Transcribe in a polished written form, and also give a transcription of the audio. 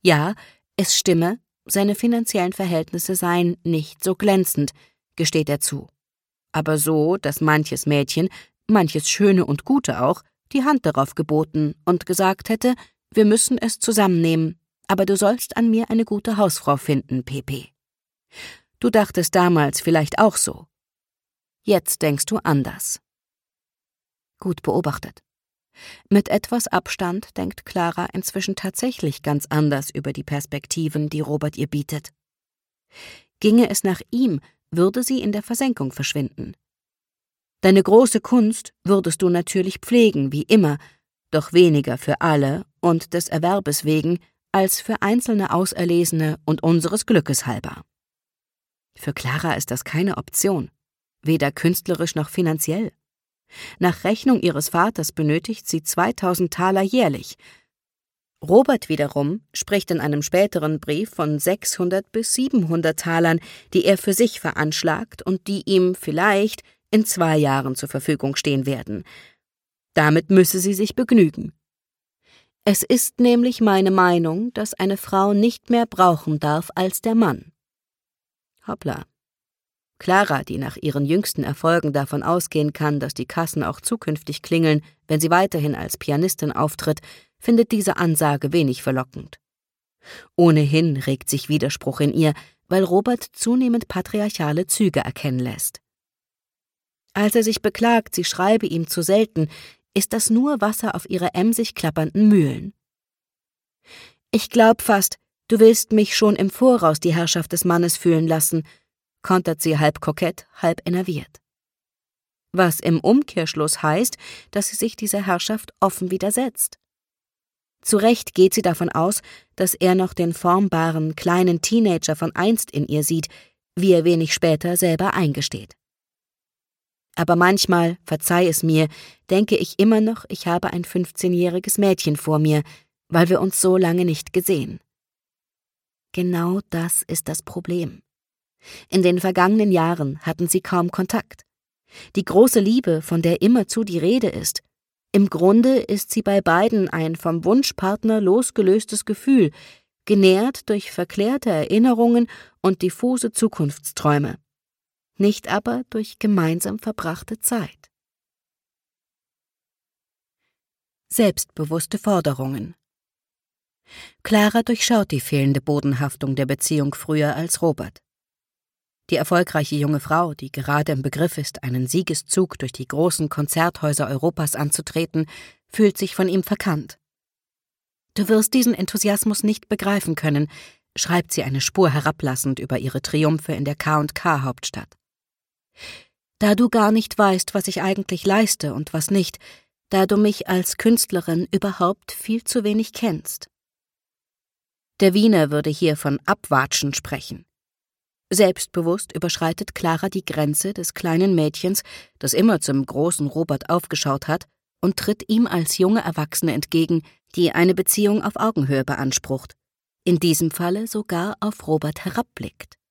Ja, es stimme, seine finanziellen Verhältnisse seien nicht so glänzend, gesteht er zu. Aber so, dass manches Mädchen, manches Schöne und Gute auch, die Hand darauf geboten und gesagt hätte, wir müssen es zusammennehmen, aber du sollst an mir eine gute Hausfrau finden, Pepe. Du dachtest damals vielleicht auch so. Jetzt denkst du anders. Gut beobachtet. Mit etwas Abstand denkt Clara inzwischen tatsächlich ganz anders über die Perspektiven, die Robert ihr bietet. Ginge es nach ihm, würde sie in der Versenkung verschwinden. Deine große Kunst würdest du natürlich pflegen, wie immer, doch weniger für alle und des Erwerbes wegen, als für einzelne Auserlesene und unseres Glückes halber. Für Clara ist das keine Option, weder künstlerisch noch finanziell. Nach Rechnung ihres Vaters benötigt sie 2000 Taler jährlich. Robert wiederum spricht in einem späteren Brief von 600 bis 700 Talern, die er für sich veranschlagt und die ihm vielleicht in 2 Jahren zur Verfügung stehen werden. Damit müsse sie sich begnügen. Es ist nämlich meine Meinung, dass eine Frau nicht mehr brauchen darf als der Mann. Hoppla. Clara, die nach ihren jüngsten Erfolgen davon ausgehen kann, dass die Kassen auch zukünftig klingeln, wenn sie weiterhin als Pianistin auftritt, findet diese Ansage wenig verlockend. Ohnehin regt sich Widerspruch in ihr, weil Robert zunehmend patriarchale Züge erkennen lässt. Als er sich beklagt, sie schreibe ihm zu selten, ist das nur Wasser auf ihre emsig klappernden Mühlen. »Ich glaub fast, du willst mich schon im Voraus die Herrschaft des Mannes fühlen lassen«, kontert sie halb kokett, halb enerviert. Was im Umkehrschluss heißt, dass sie sich dieser Herrschaft offen widersetzt. Zu Recht geht sie davon aus, dass er noch den formbaren, kleinen Teenager von einst in ihr sieht, wie er wenig später selber eingesteht. Aber manchmal, verzeih es mir, denke ich immer noch, ich habe ein 15-jähriges Mädchen vor mir, weil wir uns so lange nicht gesehen. Genau das ist das Problem. In den vergangenen Jahren hatten sie kaum Kontakt. Die große Liebe, von der immerzu die Rede ist, im Grunde ist sie bei beiden ein vom Wunschpartner losgelöstes Gefühl, genährt durch verklärte Erinnerungen und diffuse Zukunftsträume, nicht aber durch gemeinsam verbrachte Zeit. Selbstbewusste Forderungen. Clara durchschaut die fehlende Bodenhaftung der Beziehung früher als Robert. Die erfolgreiche junge Frau, die gerade im Begriff ist, einen Siegeszug durch die großen Konzerthäuser Europas anzutreten, fühlt sich von ihm verkannt. »Du wirst diesen Enthusiasmus nicht begreifen können«, schreibt sie eine Spur herablassend über ihre Triumphe in der K&K-Hauptstadt. »Da du gar nicht weißt, was ich eigentlich leiste und was nicht, da du mich als Künstlerin überhaupt viel zu wenig kennst.« Der Wiener würde hier von Abwatschen sprechen. Selbstbewusst überschreitet Clara die Grenze des kleinen Mädchens, das immer zum großen Robert aufgeschaut hat, und tritt ihm als junge Erwachsene entgegen, die eine Beziehung auf Augenhöhe beansprucht, in diesem Falle sogar auf Robert herabblickt.